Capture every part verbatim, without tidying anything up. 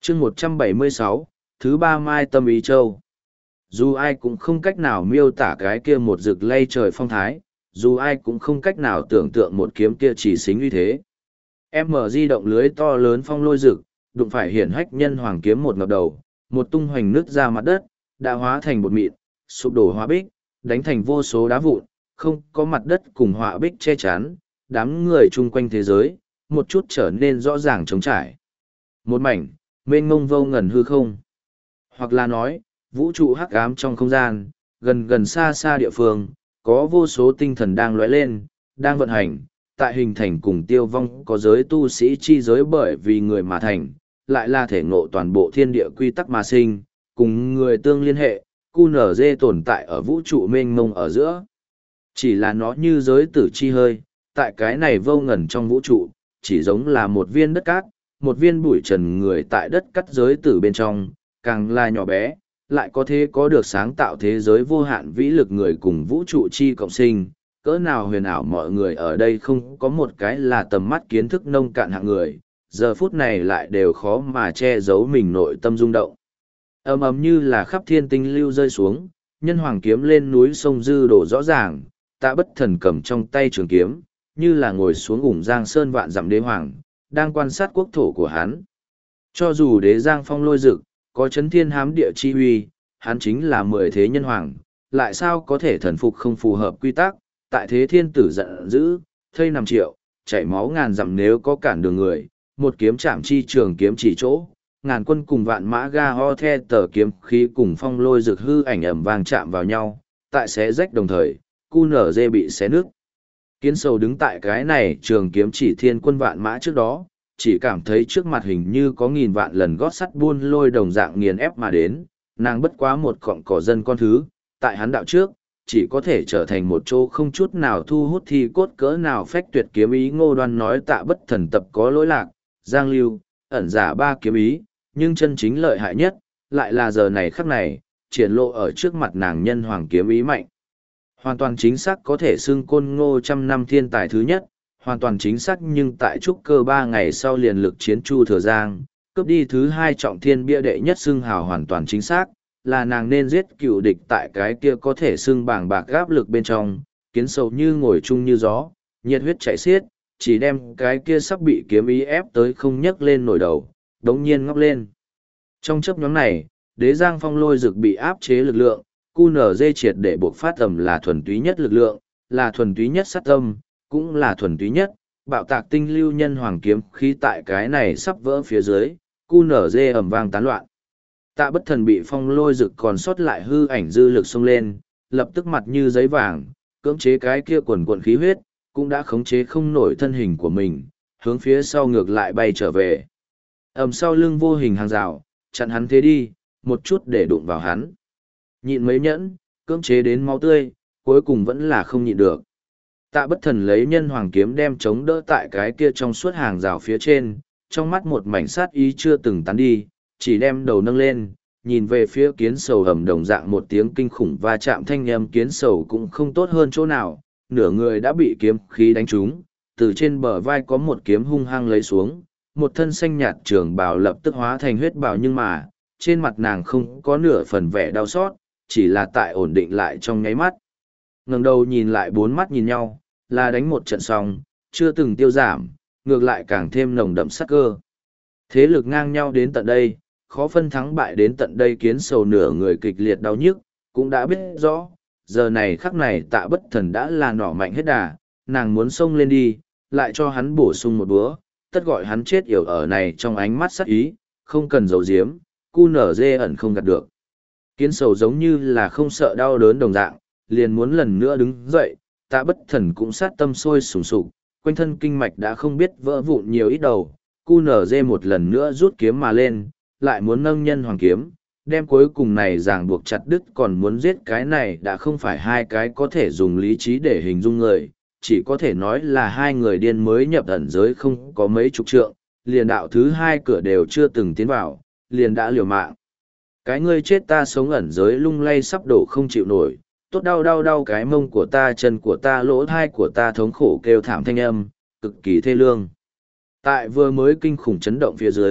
chương một trăm bảy mươi sáu, thứ ba mai tâm ý châu. Dù ai cũng không cách nào miêu tả cái kia một rực lay trời phong thái, dù ai cũng không cách nào tưởng tượng một kiếm kia chỉ xính như thế. Em mở di động lưới to lớn phong lôi rực, đụng phải hiển hách nhân hoàng kiếm một ngập đầu, một tung hoành nứt ra mặt đất, đã hóa thành bột mịn, sụp đổ hóa bích, đánh thành vô số đá vụn, không có mặt đất cùng họa bích che chắn, đám người chung quanh thế giới, một chút trở nên rõ ràng trống trải. Một mảnh, mênh mông vô ngần hư không. Hoặc là nói, vũ trụ hắc ám trong không gian, gần gần xa xa địa phương, có vô số tinh thần đang lóe lên, đang vận hành, tại hình thành cùng tiêu vong có giới tu sĩ chi giới bởi vì người mà thành, lại là thể ngộ toàn bộ thiên địa quy tắc mà sinh, cùng người tương liên hệ, cu nở dê tồn tại ở vũ trụ mênh mông ở giữa. Chỉ là nó như giới tử chi hơi, tại cái này vô ngần trong vũ trụ, chỉ giống là một viên đất cát, một viên bụi trần người tại đất cắt giới tử bên trong, càng là nhỏ bé, lại có thể có được sáng tạo thế giới vô hạn vĩ lực người cùng vũ trụ chi cộng sinh, cỡ nào huyền ảo mọi người ở đây không có một cái là tầm mắt kiến thức nông cạn hạng người, giờ phút này lại đều khó mà che giấu mình nội tâm rung động. Ầm ầm như là khắp thiên tinh lưu rơi xuống, nhân hoàng kiếm lên núi sông dư đổ rõ ràng, Tạ Bất Thần cầm trong tay trường kiếm, như là ngồi xuống ủng giang sơn vạn dặm đế hoàng, đang quan sát quốc thổ của hắn. Cho dù đế giang phong lôi dực, có chấn thiên hám địa chi huy, hắn chính là mười thế nhân hoàng, lại sao có thể thần phục không phù hợp quy tắc, tại thế thiên tử giận dữ, thây nằm triệu, chảy máu ngàn dặm nếu có cản đường người, một kiếm chạm chi trường kiếm chỉ chỗ, ngàn quân cùng vạn mã ga ho the tờ kiếm khí cùng phong lôi rực hư ảnh ẩm vàng chạm vào nhau, tại xé rách đồng thời, cu nở dê bị xé nước. Kiến sầu đứng tại cái này trường kiếm chỉ thiên quân vạn mã trước đó, chỉ cảm thấy trước mặt hình như có nghìn vạn lần gót sắt buôn lôi đồng dạng nghiền ép mà đến, nàng bất quá một cọng cỏ dân con thứ, tại hắn đạo trước, chỉ có thể trở thành một chỗ không chút nào thu hút thi cốt cỡ nào phách tuyệt kiếm ý. Ngô Đoan nói Tạ Bất Thần tập có lỗi lạc, giang lưu, ẩn giả ba kiếm ý, nhưng chân chính lợi hại nhất, lại là giờ này khắc này, triển lộ ở trước mặt nàng nhân hoàng kiếm ý mạnh. Hoàn toàn chính xác có thể xưng Côn Ngô trăm năm thiên tài thứ nhất, hoàn toàn chính xác nhưng tại trúc cơ ba ngày sau liền lực chiến Chu Thừa Giang, cướp đi thứ hai trọng thiên bia đệ nhất xưng hào hoàn toàn chính xác, là nàng nên giết cựu địch tại cái kia có thể xưng bảng bạc gáp lực bên trong, kiến sầu như ngồi chung như gió, nhiệt huyết chảy xiết, chỉ đem cái kia sắp bị kiếm ý ép tới không nhấc lên nổi đầu, đống nhiên ngóc lên. Trong chấp nhóm này, đế giang phong lôi rực bị áp chế lực lượng, cu nở dê triệt để buộc phát tầm là thuần túy nhất lực lượng, là thuần túy nhất sát tâm, cũng là thuần túy nhất, bạo tạc tinh lưu nhân hoàng kiếm khí tại cái này sắp vỡ phía dưới, cu nở dê ầm vang tán loạn. Tạ Bất Thần bị phong lôi rực còn sót lại hư ảnh dư lực xông lên, lập tức mặt như giấy vàng, cưỡng chế cái kia quần quần khí huyết, cũng đã khống chế không nổi thân hình của mình, hướng phía sau ngược lại bay trở về. Ầm sau lưng vô hình hàng rào, chặn hắn thế đi, một chút để đụng vào hắn. Nhịn mấy nhẫn, cưỡng chế đến máu tươi, cuối cùng vẫn là không nhịn được. Tạ Bất Thần lấy nhân hoàng kiếm đem chống đỡ tại cái kia trong suốt hàng rào phía trên, trong mắt một mảnh sát ý chưa từng tán đi, chỉ đem đầu nâng lên, nhìn về phía kiến sầu hầm đồng dạng một tiếng kinh khủng va chạm thanh âm. Kiến sầu cũng không tốt hơn chỗ nào, nửa người đã bị kiếm khí đánh trúng, từ trên bờ vai có một kiếm hung hăng lấy xuống, một thân xanh nhạt trường bào lập tức hóa thành huyết bào, nhưng mà, trên mặt nàng không có nửa phần vẻ đau xót, chỉ là tại ổn định lại trong nháy mắt. Ngẩng đầu nhìn lại bốn mắt nhìn nhau, là đánh một trận xong, chưa từng tiêu giảm, ngược lại càng thêm nồng đậm sát cơ. Thế lực ngang nhau đến tận đây, khó phân thắng bại đến tận đây, kiến sầu nửa người kịch liệt đau nhức, cũng đã biết rõ, giờ này khắc này Tạ Bất Thần đã là nỏ mạnh hết đà, nàng muốn xông lên đi, lại cho hắn bổ sung một búa, tất gọi hắn chết yểu ở này trong ánh mắt sắc ý, không cần giấu giếm, cu nở dê ẩn không gạt được. Kiến sầu giống như là không sợ đau đớn đồng dạng, liền muốn lần nữa đứng dậy, Tạ Bất Thần cũng sát tâm sôi sùng sục, quanh thân kinh mạch đã không biết vỡ vụn nhiều ít đầu, cu nở dê một lần nữa rút kiếm mà lên, lại muốn nâng nhân hoàng kiếm, đem cuối cùng này ràng buộc chặt đứt, còn muốn giết cái này đã không phải hai cái có thể dùng lý trí để hình dung người, chỉ có thể nói là hai người điên mới nhập ẩn giới không có mấy chục trượng, liền đạo thứ hai cửa đều chưa từng tiến vào, liền đã liều mạng. Cái ngươi chết ta sống ẩn giới lung lay sắp đổ không chịu nổi, tốt đau đau đau cái mông của ta, chân của ta, lỗ thai của ta, thống khổ kêu thảm thanh âm, cực kỳ thê lương. Tại vừa mới kinh khủng chấn động phía dưới,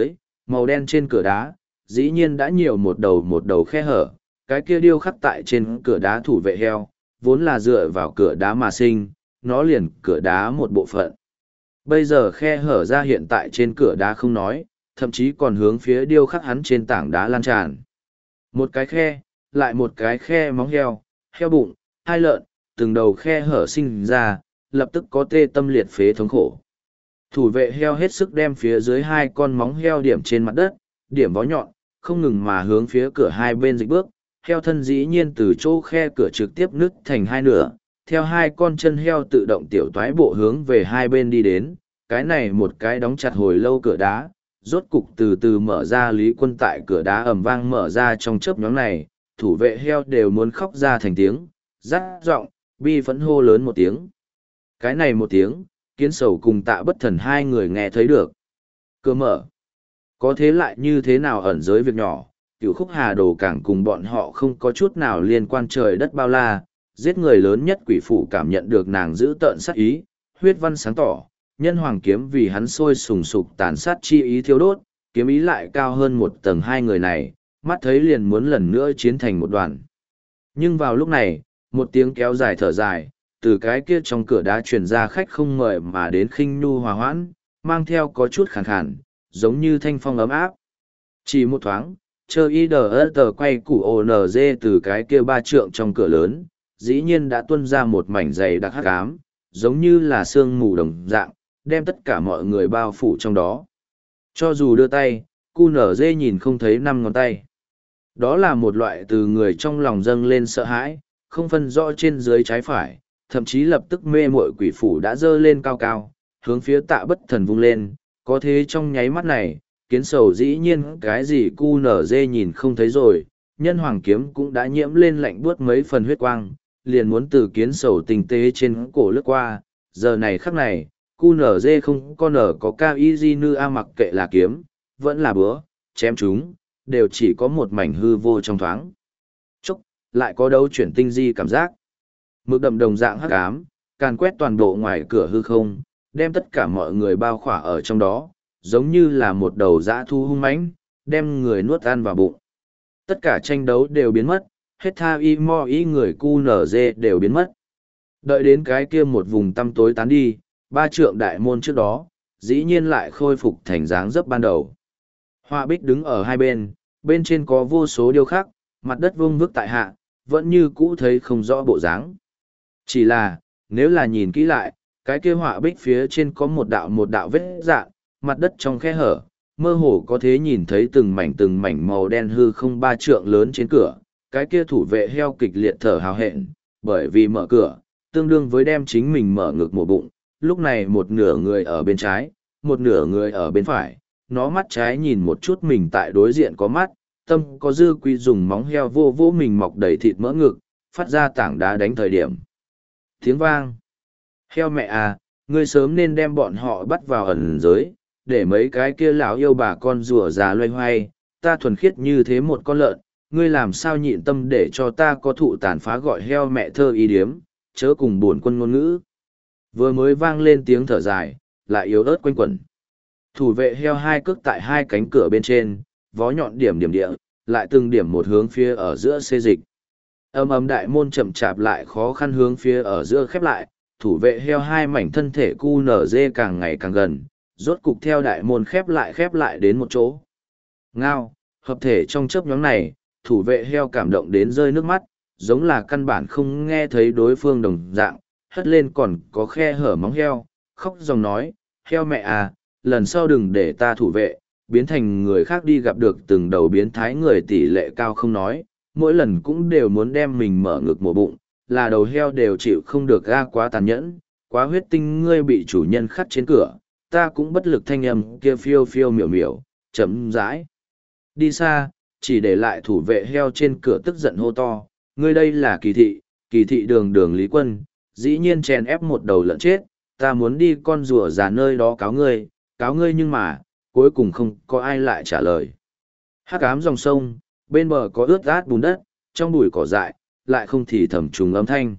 Màu đen trên cửa đá, dĩ nhiên đã nhiều một đầu một đầu khe hở, cái kia điêu khắc tại trên cửa đá thủ vệ heo, vốn là dựa vào cửa đá mà sinh, nó liền cửa đá một bộ phận. Bây giờ khe hở ra hiện tại trên cửa đá không nói, thậm chí còn hướng phía điêu khắc hắn trên tảng đá lan tràn. Một cái khe, lại một cái khe móng heo, heo bụng, hai lợn, từng đầu khe hở sinh ra, lập tức có tê tâm liệt phế thống khổ. Thủ vệ heo hết sức đem phía dưới hai con móng heo điểm trên mặt đất, điểm bó nhọn, không ngừng mà hướng phía cửa hai bên dịch bước, heo thân dĩ nhiên từ chỗ khe cửa trực tiếp nứt thành hai nửa, theo hai con chân heo tự động tiểu toái bộ hướng về hai bên đi đến, cái này một cái đóng chặt hồi lâu cửa đá, rốt cục từ từ mở ra. Lý Quân tại cửa đá ầm vang mở ra trong chớp nhoáng này, thủ vệ heo đều muốn khóc ra thành tiếng, rát giọng, bi phẫn hô lớn một tiếng. Cái này một tiếng, Kiến Sầu cùng Tạ Bất Thần hai người nghe thấy được. Cửa mở. Có thế lại như thế nào ẩn giới việc nhỏ, Cửu Khúc Hà Đồ Cảng cùng bọn họ không có chút nào liên quan trời đất bao la, giết người lớn nhất quỷ phủ cảm nhận được nàng giữ tợn sát ý, huyết văn sáng tỏ, nhân hoàng kiếm vì hắn sôi sùng sục tàn sát chi ý thiêu đốt, kiếm ý lại cao hơn một tầng. Hai người này, mắt thấy liền muốn lần nữa chiến thành một đoàn. Nhưng vào lúc này, một tiếng kéo dài thở dài, từ cái kia trong cửa đá truyền ra khách không mời mà đến khinh nhu hòa hoãn, mang theo có chút khàn khàn, giống như thanh phong ấm áp. Chỉ một thoáng, chơ y đờ ơ tờ quay củ ô nờ dê từ cái kia ba trượng trong cửa lớn, dĩ nhiên đã tuôn ra một mảnh dày đặc hắc ám, giống như là sương mù đồng dạng, đem tất cả mọi người bao phủ trong đó. Cho dù đưa tay, cu nở dê nhìn không thấy năm ngón tay. Đó là một loại từ người trong lòng dâng lên sợ hãi, không phân rõ trên dưới trái phải, thậm chí lập tức mê muội quỷ phủ đã dơ lên cao cao, hướng phía Tạ Bất Thần vung lên, có thế trong nháy mắt này, Kiến Sầu dĩ nhiên cái gì cu nở dê nhìn không thấy rồi, nhân hoàng kiếm cũng đã nhiễm lên lạnh buốt mấy phần huyết quang, liền muốn từ Kiến Sầu tinh tế trên cổ lướt qua, giờ này khắc này, cu nở dê không có nở có cao y di nư a mặc kệ là kiếm, vẫn là búa, chém chúng, đều chỉ có một mảnh hư vô trong thoáng. Chốc, lại có đấu chuyển tinh di cảm giác. Mực đậm đồng dạng hắc ám, càn quét toàn bộ ngoài cửa hư không, đem tất cả mọi người bao khỏa ở trong đó, giống như là một đầu dã thu hung mãnh, đem người nuốt ăn vào bụng. Tất cả tranh đấu đều biến mất, hết tha y mo y người cu nở dê đều biến mất. Đợi đến cái kia một vùng tăm tối tán đi, ba trượng đại môn trước đó, dĩ nhiên lại khôi phục thành dáng dấp ban đầu. Họa bích đứng ở hai bên, bên trên có vô số điêu khắc, mặt đất vuông vức tại hạ, vẫn như cũ thấy không rõ bộ dáng. Chỉ là, nếu là nhìn kỹ lại, cái kia họa bích phía trên có một đạo một đạo vết dạn, mặt đất trong khe hở, mơ hồ có thể nhìn thấy từng mảnh từng mảnh màu đen hư không ba trượng lớn trên cửa, cái kia thủ vệ heo kịch liệt thở hào hẹn, bởi vì mở cửa, tương đương với đem chính mình mở ngực một bụng, lúc này một nửa người ở bên trái, một nửa người ở bên phải, nó mắt trái nhìn một chút mình tại đối diện có mắt, tâm có dư quy dùng móng heo vô vô mình mọc đầy thịt mỡ ngực, phát ra tảng đá đánh thời điểm. Tiếng vang. Heo mẹ à, ngươi sớm nên đem bọn họ bắt vào ẩn giới, để mấy cái kia lão yêu bà con rùa già loay hoay, ta thuần khiết như thế một con lợn, ngươi làm sao nhịn tâm để cho ta có thụ tàn phá gọi heo mẹ thơ y điếm, chớ cùng buồn quân ngôn ngữ. Vừa mới vang lên tiếng thở dài, lại yếu ớt quanh quẩn. Thủ vệ heo hai cước tại hai cánh cửa bên trên, vó nhọn điểm điểm địa, lại từng điểm một hướng phía ở giữa xê dịch. Âm ấm đại môn chậm chạp lại khó khăn hướng phía ở giữa khép lại, thủ vệ heo hai mảnh thân thể cu nở dê càng ngày càng gần, rốt cục theo đại môn khép lại khép lại đến một chỗ. Ngao, hợp thể trong chớp nhoáng này, thủ vệ heo cảm động đến rơi nước mắt, giống là căn bản không nghe thấy đối phương đồng dạng, hất lên còn có khe hở móng heo, khóc dòng nói, heo mẹ à, lần sau đừng để ta thủ vệ, biến thành người khác đi gặp được từng đầu biến thái người tỷ lệ cao không nói, mỗi lần cũng đều muốn đem mình mở ngực một bụng, là đầu heo đều chịu không được ga quá tàn nhẫn, quá huyết tinh ngươi bị chủ nhân khắt trên cửa, ta cũng bất lực thanh âm kia phiêu phiêu miểu miểu, chấm dãi. Đi xa, chỉ để lại thủ vệ heo trên cửa tức giận hô to, ngươi đây là kỳ thị, kỳ thị đường đường Lý Quân, dĩ nhiên chèn ép một đầu lợn chết, ta muốn đi con rùa già nơi đó cáo ngươi, cáo ngươi nhưng mà, cuối cùng không có ai lại trả lời. Hắc ám dòng sông, bên bờ có ướt át bùn đất, trong bụi cỏ dại, lại không thì thầm trùng âm thanh.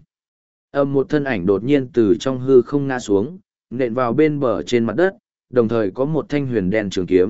Âm một thân ảnh đột nhiên từ trong hư không ngã xuống, nện vào bên bờ trên mặt đất, đồng thời có một thanh huyền đen trường kiếm,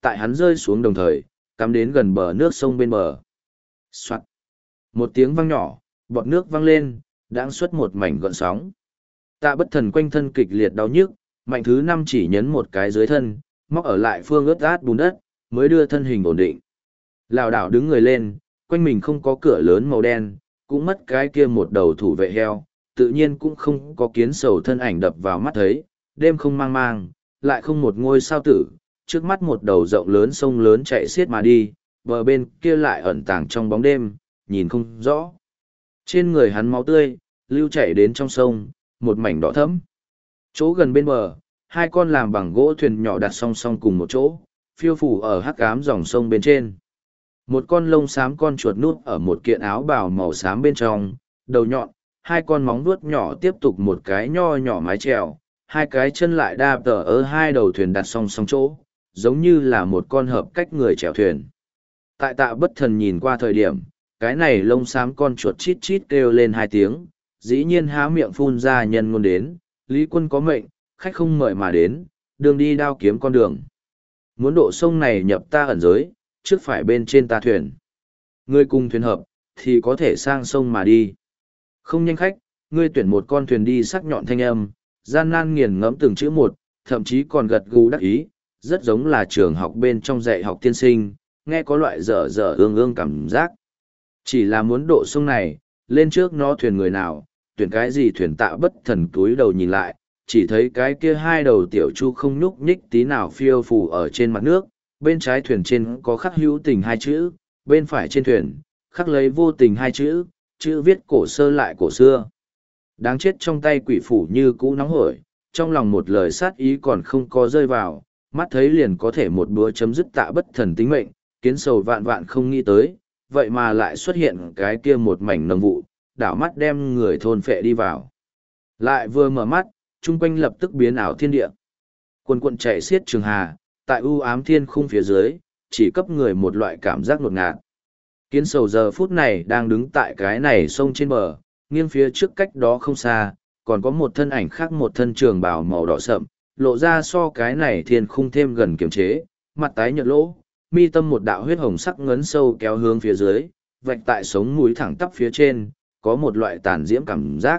tại hắn rơi xuống đồng thời, cắm đến gần bờ nước sông bên bờ. Soạt. Một tiếng vang nhỏ, bọt nước vang lên, đãng xuất một mảnh gợn sóng. Tạ Bất Thần quanh thân kịch liệt đau nhức, mạnh thứ năm chỉ nhấn một cái dưới thân, móc ở lại phương ướt át bùn đất, mới đưa thân hình ổn định. Lảo đảo đứng người lên, quanh mình không có cửa lớn màu đen, cũng mất cái kia một đầu thủ vệ heo, tự nhiên cũng không có kiến sầu thân ảnh đập vào mắt thấy, đêm không mang mang, lại không một ngôi sao tử, trước mắt một đầu rộng lớn sông lớn chạy xiết mà đi, bờ bên kia lại ẩn tàng trong bóng đêm, nhìn không rõ. Trên người hắn máu tươi, lưu chảy đến trong sông, một mảnh đỏ thẫm. Chỗ gần bên bờ, hai con làm bằng gỗ thuyền nhỏ đặt song song cùng một chỗ, phiêu phủ ở hắc ám dòng sông bên trên. Một con lông xám con chuột nút ở một kiện áo bào màu xám bên trong, đầu nhọn, hai con móng vuốt nhỏ tiếp tục một cái nho nhỏ mái chèo, hai cái chân lại đạp tờ ở hai đầu thuyền đặt song song chỗ, giống như là một con hợp cách người chèo thuyền. Tại Tạ Bất Thần nhìn qua thời điểm, cái này lông xám con chuột chít chít kêu lên hai tiếng, dĩ nhiên há miệng phun ra nhân ngôn đến, Lý Quân có mệnh, khách không mời mà đến, đường đi đao kiếm con đường. Muốn độ sông này nhập ta ẩn giới, trước phải bên trên ta thuyền. Ngươi cùng thuyền hợp, thì có thể sang sông mà đi. Không nhanh khách, ngươi tuyển một con thuyền đi sắc nhọn thanh âm, gian nan nghiền ngẫm từng chữ một, thậm chí còn gật gù đắc ý, rất giống là trường học bên trong dạy học tiên sinh, nghe có loại dở dở ương ương cảm giác. Chỉ là muốn độ sông này, lên trước nó thuyền người nào, tuyển cái gì thuyền Tạ Bất Thần cúi đầu nhìn lại, chỉ thấy cái kia hai đầu tiểu chu không nhúc nhích tí nào phiêu phù ở trên mặt nước, bên trái thuyền trên có khắc hữu tình hai chữ, bên phải trên thuyền, khắc lấy vô tình hai chữ, chữ viết cổ sơ lại cổ xưa. Đáng chết trong tay quỷ phủ như cũ nóng hổi, trong lòng một lời sát ý còn không có rơi vào, mắt thấy liền có thể một búa chấm dứt Tạ Bất Thần tính mệnh, kiến sầu vạn vạn không nghĩ tới, vậy mà lại xuất hiện cái kia một mảnh nồng vụ, đảo mắt đem người thôn phệ đi vào. Lại vừa mở mắt, chung quanh lập tức biến ảo thiên địa. Quần quần chạy xiết trường hà, tại u ám thiên khung phía dưới, chỉ cấp người một loại cảm giác ngột ngạt. Kiến sầu giờ phút này đang đứng tại cái này sông trên bờ, nghiêng phía trước cách đó không xa, còn có một thân ảnh khác, một thân trường bào màu đỏ sậm, lộ ra so cái này thiên khung thêm gần kiềm chế, mặt tái nhợt lỗ, mi tâm một đạo huyết hồng sắc ngấn sâu kéo hướng phía dưới, vạch tại sống mũi thẳng tắp phía trên, có một loại tàn diễm cảm giác.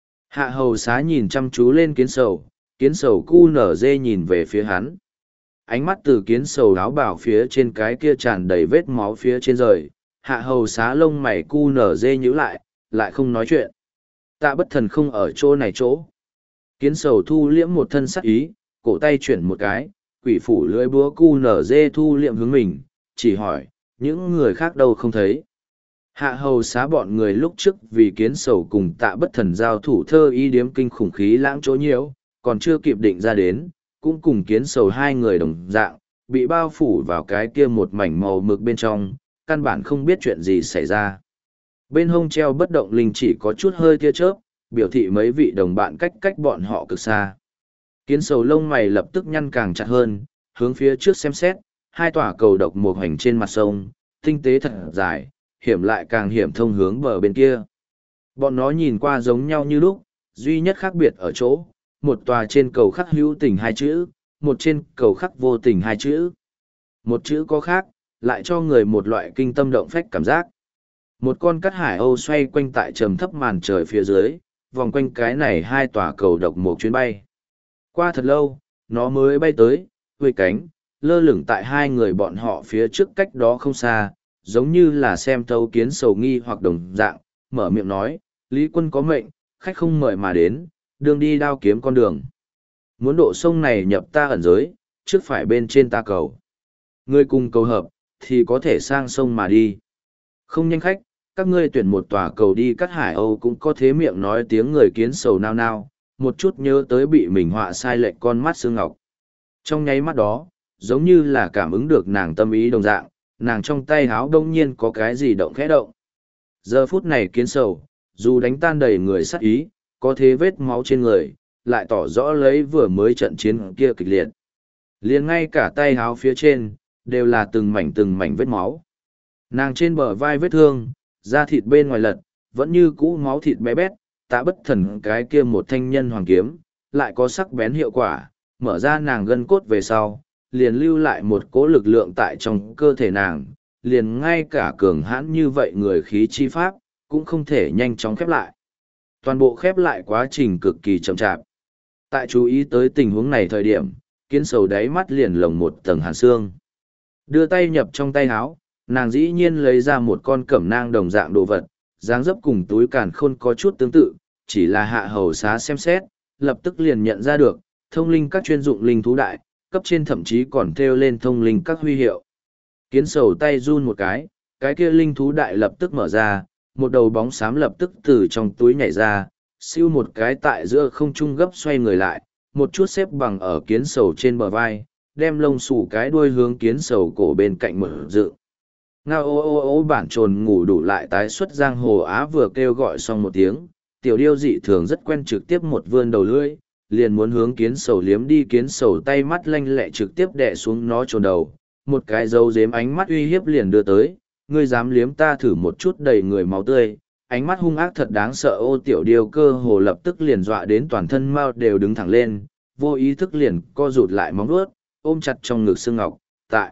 Hạ hầu xá nhìn chăm chú lên kiến sầu, kiến sầu cu nở dê nhìn về phía hắn. Ánh mắt từ kiến sầu áo bảo phía trên cái kia tràn đầy vết máu phía trên rời, hạ hầu xá lông mày cu nở dê nhíu lại, lại không nói chuyện. Tạ Bất Thần không ở chỗ này chỗ. Kiến sầu thu liễm một thân sắc ý, cổ tay chuyển một cái, quỷ phủ lưỡi búa cu nở dê thu liệm hướng mình, chỉ hỏi, những người khác đâu không thấy. Hạ hầu xá bọn người lúc trước vì kiến sầu cùng Tạ Bất Thần giao thủ thơ y điếm kinh khủng khí lãng chỗ nhiễu, còn chưa kịp định ra đến, cũng cùng kiến sầu hai người đồng dạng, bị bao phủ vào cái kia một mảnh màu mực bên trong, căn bản không biết chuyện gì xảy ra. Bên hông treo bất động linh chỉ có chút hơi tia chớp, biểu thị mấy vị đồng bạn cách cách bọn họ cực xa. Kiến sầu lông mày lập tức nhăn càng chặt hơn, hướng phía trước xem xét, hai tòa cầu độc một hành trên mặt sông, tinh tế thật dài, hiểm lại càng hiểm thông hướng bờ bên kia. Bọn nó nhìn qua giống nhau như lúc, duy nhất khác biệt ở chỗ, một tòa trên cầu khắc hữu tình hai chữ, một trên cầu khắc vô tình hai chữ. Một chữ có khác, lại cho người một loại kinh tâm động phách cảm giác. Một con cắt hải âu xoay quanh tại trầm thấp màn trời phía dưới, vòng quanh cái này hai tòa cầu độc một chuyến bay. Qua thật lâu, nó mới bay tới, vây cánh, lơ lửng tại hai người bọn họ phía trước cách đó không xa, giống như là xem thấu kiến sầu nghi hoặc đồng dạng, mở miệng nói, Lý Quân có mệnh, khách không mời mà đến, đường đi đao kiếm con đường. Muốn độ sông này nhập ta ẩn giới, trước phải bên trên ta cầu. Ngươi cùng cầu hợp, thì có thể sang sông mà đi. Không nhanh khách, các ngươi tuyển một tòa cầu đi cắt hải âu cũng có thế miệng nói tiếng người kiến sầu nao nao, một chút nhớ tới bị mình họa sai lệch con mắt xương ngọc. Trong nháy mắt đó, giống như là cảm ứng được nàng tâm ý đồng dạng, nàng trong tay háo đông nhiên có cái gì động khẽ động. Giờ phút này kiến sầu, dù đánh tan đầy người sát ý, có thế vết máu trên người, lại tỏ rõ lấy vừa mới trận chiến kia kịch liệt. Liền ngay cả tay háo phía trên, đều là từng mảnh từng mảnh vết máu. Nàng trên bờ vai vết thương, da thịt bên ngoài lật, vẫn như cũ máu thịt bé bét, Tạ Bất Thần cái kia một thanh nhân hoàng kiếm, lại có sắc bén hiệu quả, mở ra nàng gân cốt về sau, liền lưu lại một cỗ lực lượng tại trong cơ thể nàng, liền ngay cả cường hãn như vậy người khí chi pháp, cũng không thể nhanh chóng khép lại. Toàn bộ khép lại quá trình cực kỳ chậm chạp. Tại chú ý tới tình huống này thời điểm, kiến sầu đáy mắt liền lồng một tầng hàn xương. Đưa tay nhập trong tay áo, nàng dĩ nhiên lấy ra một con cẩm nang đồng dạng đồ vật, dáng dấp cùng túi càn khôn có chút tương tự, chỉ là hạ hầu xá xem xét, lập tức liền nhận ra được, thông linh các chuyên dụng linh thú đại, cấp trên thậm chí còn thêu lên thông linh các huy hiệu. Kiến sầu tay run một cái, cái kia linh thú đại lập tức mở ra, một đầu bóng xám lập tức từ trong túi nhảy ra, siêu một cái tại giữa không trung gấp xoay người lại, một chút xếp bằng ở kiến sầu trên bờ vai, đem lông xù cái đuôi hướng kiến sầu cổ bên cạnh mở dự. Ngao ô ô ô bản trồn ngủ đủ lại tái xuất giang hồ á vừa kêu gọi xong một tiếng, tiểu điêu dị thường rất quen trực tiếp một vươn đầu lưỡi, liền muốn hướng kiến sầu liếm đi, kiến sầu tay mắt lanh lẹ trực tiếp đè xuống nó trồn đầu, một cái dấu dếm ánh mắt uy hiếp liền đưa tới, ngươi dám liếm ta thử một chút đầy người máu tươi, ánh mắt hung ác thật đáng sợ. Ô tiểu điêu cơ hồ lập tức liền dọa đến toàn thân mao đều đứng thẳng lên, vô ý thức liền co rụt lại móng vuốt, ôm chặt trong ngực xương ngọc, tại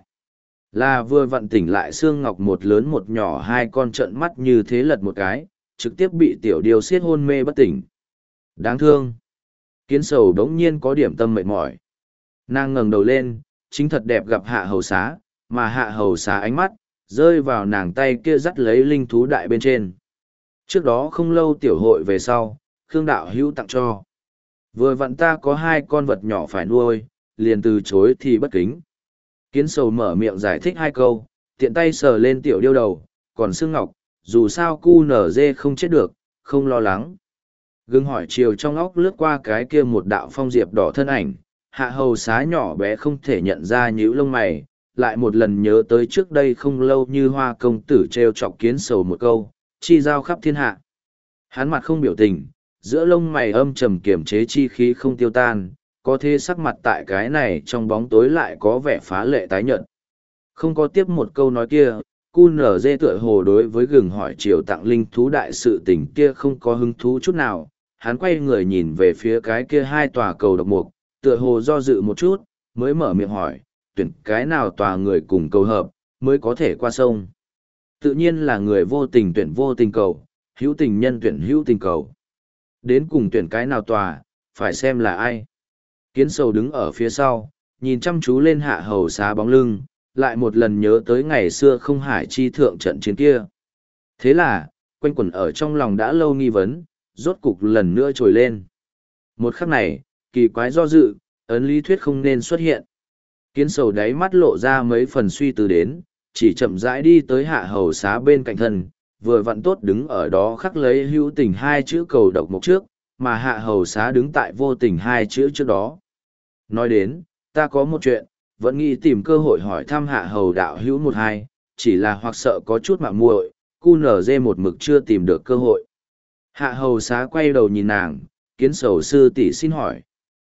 là vừa vặn tỉnh lại xương ngọc một lớn một nhỏ hai con trợn mắt như thế lật một cái, trực tiếp bị tiểu điêu siết hôn mê bất tỉnh. Đáng thương. Kiến sầu đống nhiên có điểm tâm mệt mỏi. Nàng ngẩng đầu lên, chính thật đẹp gặp hạ hầu xá, mà hạ hầu xá ánh mắt, rơi vào nàng tay kia dắt lấy linh thú đại bên trên. Trước đó không lâu tiểu hội về sau, Khương đạo hữu tặng cho. Vừa vặn ta có hai con vật nhỏ phải nuôi, liền từ chối thì bất kính. Kiến sầu mở miệng giải thích hai câu, tiện tay sờ lên tiểu điêu đầu, còn xương ngọc, dù sao cu nở dê không chết được, không lo lắng. Gương hỏi chiều trong óc lướt qua cái kia một đạo phong diệp đỏ thân ảnh, hạ hầu xá nhỏ bé không thể nhận ra nhíu lông mày, lại một lần nhớ tới trước đây không lâu như hoa công tử treo chọc kiến sầu một câu, chi giao khắp thiên hạ. Hắn mặt không biểu tình, giữa lông mày âm trầm kiềm chế chi khí không tiêu tan, có thế sắc mặt tại cái này trong bóng tối lại có vẻ phá lệ tái nhợt. Không có tiếp một câu nói kia, cu nở dê tựa hồ đối với gừng hỏi chiều tặng linh thú đại sự tình kia không có hứng thú chút nào. Hắn quay người nhìn về phía cái kia hai tòa cầu độc mục, tựa hồ do dự một chút, mới mở miệng hỏi, tuyển cái nào tòa người cùng cầu hợp, mới có thể qua sông. Tự nhiên là người vô tình tuyển vô tình cầu, hữu tình nhân tuyển hữu tình cầu. Đến cùng tuyển cái nào tòa, phải xem là ai. Kiến sầu đứng ở phía sau, nhìn chăm chú lên hạ hầu xá bóng lưng, lại một lần nhớ tới ngày xưa không hải chi thượng trận chiến kia. Thế là, quanh quẩn ở trong lòng đã lâu nghi vấn, rốt cục lần nữa trồi lên. Một khắc này, kỳ quái do dự, ấn lý thuyết không nên xuất hiện. Kiến sầu đáy mắt lộ ra mấy phần suy tư đến, chỉ chậm rãi đi tới hạ hầu xá bên cạnh thân, vừa vặn tốt đứng ở đó khắc lấy hữu tình hai chữ cầu độc mục trước, mà hạ hầu xá đứng tại vô tình hai chữ trước đó. Nói đến, ta có một chuyện, vẫn nghĩ tìm cơ hội hỏi thăm hạ hầu đạo hữu một hai, chỉ là hoặc sợ có chút mạo muội, cu nở dê một mực chưa tìm được cơ hội. Hạ hầu xá quay đầu nhìn nàng, kiến sầu sư tỷ xin hỏi.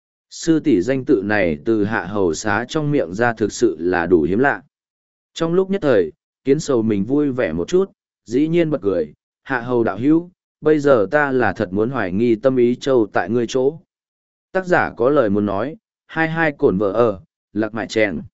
Sư tỷ danh tự này từ hạ hầu xá trong miệng ra thực sự là đủ hiếm lạ. Trong lúc nhất thời, kiến sầu mình vui vẻ một chút, dĩ nhiên bật cười, hạ hầu đạo hữu, bây giờ ta là thật muốn hoài nghi tâm ý châu tại ngươi chỗ. Tác giả có lời muốn nói, hai hai cổn vợ ở, lạc mại chèn.